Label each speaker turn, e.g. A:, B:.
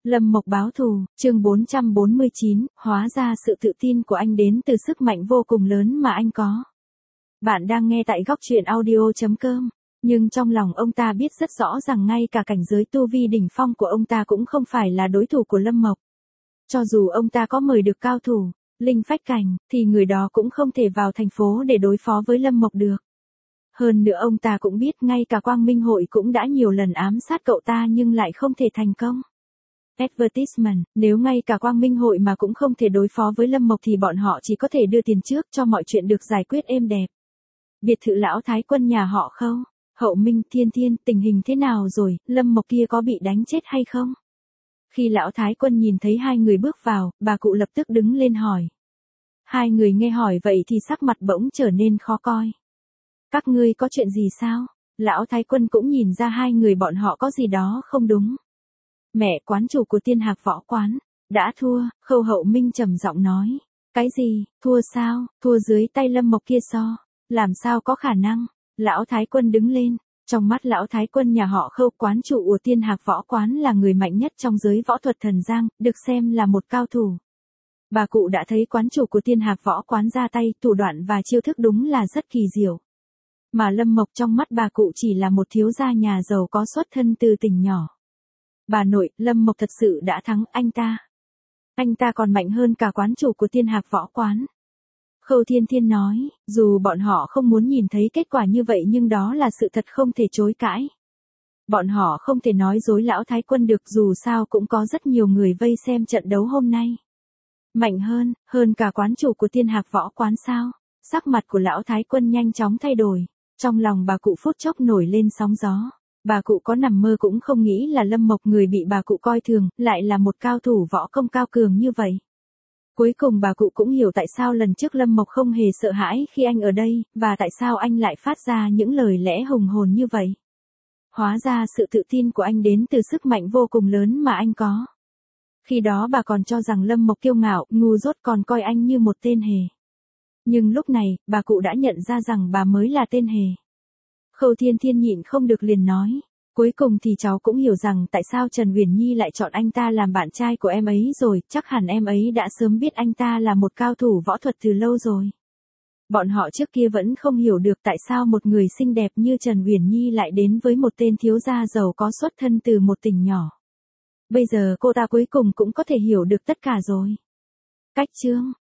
A: Lâm Mộc báo thù, chương 449, hóa ra sự tự tin của anh đến từ sức mạnh vô cùng lớn mà anh có. Bạn đang nghe tại góc truyện audio.com, nhưng trong lòng ông ta biết rất rõ rằng ngay cả cảnh giới tu vi đỉnh phong của ông ta cũng không phải là đối thủ của Lâm Mộc. Cho dù ông ta có mời được cao thủ, linh phách cảnh, thì người đó cũng không thể vào thành phố để đối phó với Lâm Mộc được. Hơn nữa ông ta cũng biết ngay cả Quang Minh Hội cũng đã nhiều lần ám sát cậu ta nhưng lại không thể thành công. Advertisement, nếu ngay cả Quang Minh Hội mà cũng không thể đối phó với Lâm Mộc thì bọn họ chỉ có thể đưa tiền trước cho mọi chuyện được giải quyết êm đẹp. Biệt thự lão thái quân nhà họ Khâu, Hậu Minh, Thiên Thiên, tình hình thế nào rồi, Lâm Mộc kia có bị đánh chết hay không? Khi lão thái quân nhìn thấy hai người bước vào, bà cụ lập tức đứng lên hỏi. Hai người nghe hỏi vậy thì sắc mặt bỗng trở nên khó coi. Các ngươi có chuyện gì sao? Lão thái quân cũng nhìn ra hai người bọn họ có gì đó không đúng. Mẹ, quán chủ của Tiên Hạc Võ Quán đã thua, Khâu Hậu Minh trầm giọng nói. Cái gì, thua sao, thua dưới tay Lâm Mộc kia so, làm sao có khả năng? Lão thái quân đứng lên, trong mắt lão thái quân nhà họ Khâu, quán chủ của Tiên Hạc Võ Quán là người mạnh nhất trong giới võ thuật thần giang, được xem là một cao thủ. Bà cụ đã thấy quán chủ của Tiên Hạc Võ Quán ra tay, thủ đoạn và chiêu thức đúng là rất kỳ diệu. Mà Lâm Mộc trong mắt bà cụ chỉ là một thiếu gia nhà giàu có xuất thân từ tỉnh nhỏ. Bà nội, Lâm Mộc thật sự đã thắng anh ta. Anh ta còn mạnh hơn cả quán chủ của Tiên Hạc Võ Quán. Khâu Thiên Thiên nói, dù bọn họ không muốn nhìn thấy kết quả như vậy nhưng đó là sự thật không thể chối cãi. Bọn họ không thể nói dối lão thái quân được, dù sao cũng có rất nhiều người vây xem trận đấu hôm nay. Mạnh hơn cả quán chủ của Tiên Hạc Võ Quán sao? Sắc mặt của lão thái quân nhanh chóng thay đổi. Trong lòng bà cụ phút chốc nổi lên sóng gió. Bà cụ có nằm mơ cũng không nghĩ là Lâm Mộc, người bị bà cụ coi thường, lại là một cao thủ võ công cao cường như vậy. Cuối cùng bà cụ cũng hiểu tại sao lần trước Lâm Mộc không hề sợ hãi khi anh ở đây, và tại sao anh lại phát ra những lời lẽ hùng hồn như vậy. Hóa ra sự tự tin của anh đến từ sức mạnh vô cùng lớn mà anh có. Khi đó bà còn cho rằng Lâm Mộc kiêu ngạo, ngu dốt, còn coi anh như một tên hề. Nhưng lúc này, bà cụ đã nhận ra rằng bà mới là tên hề. Khâu Thiên Thiên nhịn không được liền nói. Cuối cùng thì cháu cũng hiểu rằng tại sao Trần Uyển Nhi lại chọn anh ta làm bạn trai của em ấy rồi, chắc hẳn em ấy đã sớm biết anh ta là một cao thủ võ thuật từ lâu rồi. Bọn họ trước kia vẫn không hiểu được tại sao một người xinh đẹp như Trần Uyển Nhi lại đến với một tên thiếu gia giàu có xuất thân từ một tỉnh nhỏ. Bây giờ cô ta cuối cùng cũng có thể hiểu được tất cả rồi. Cách chương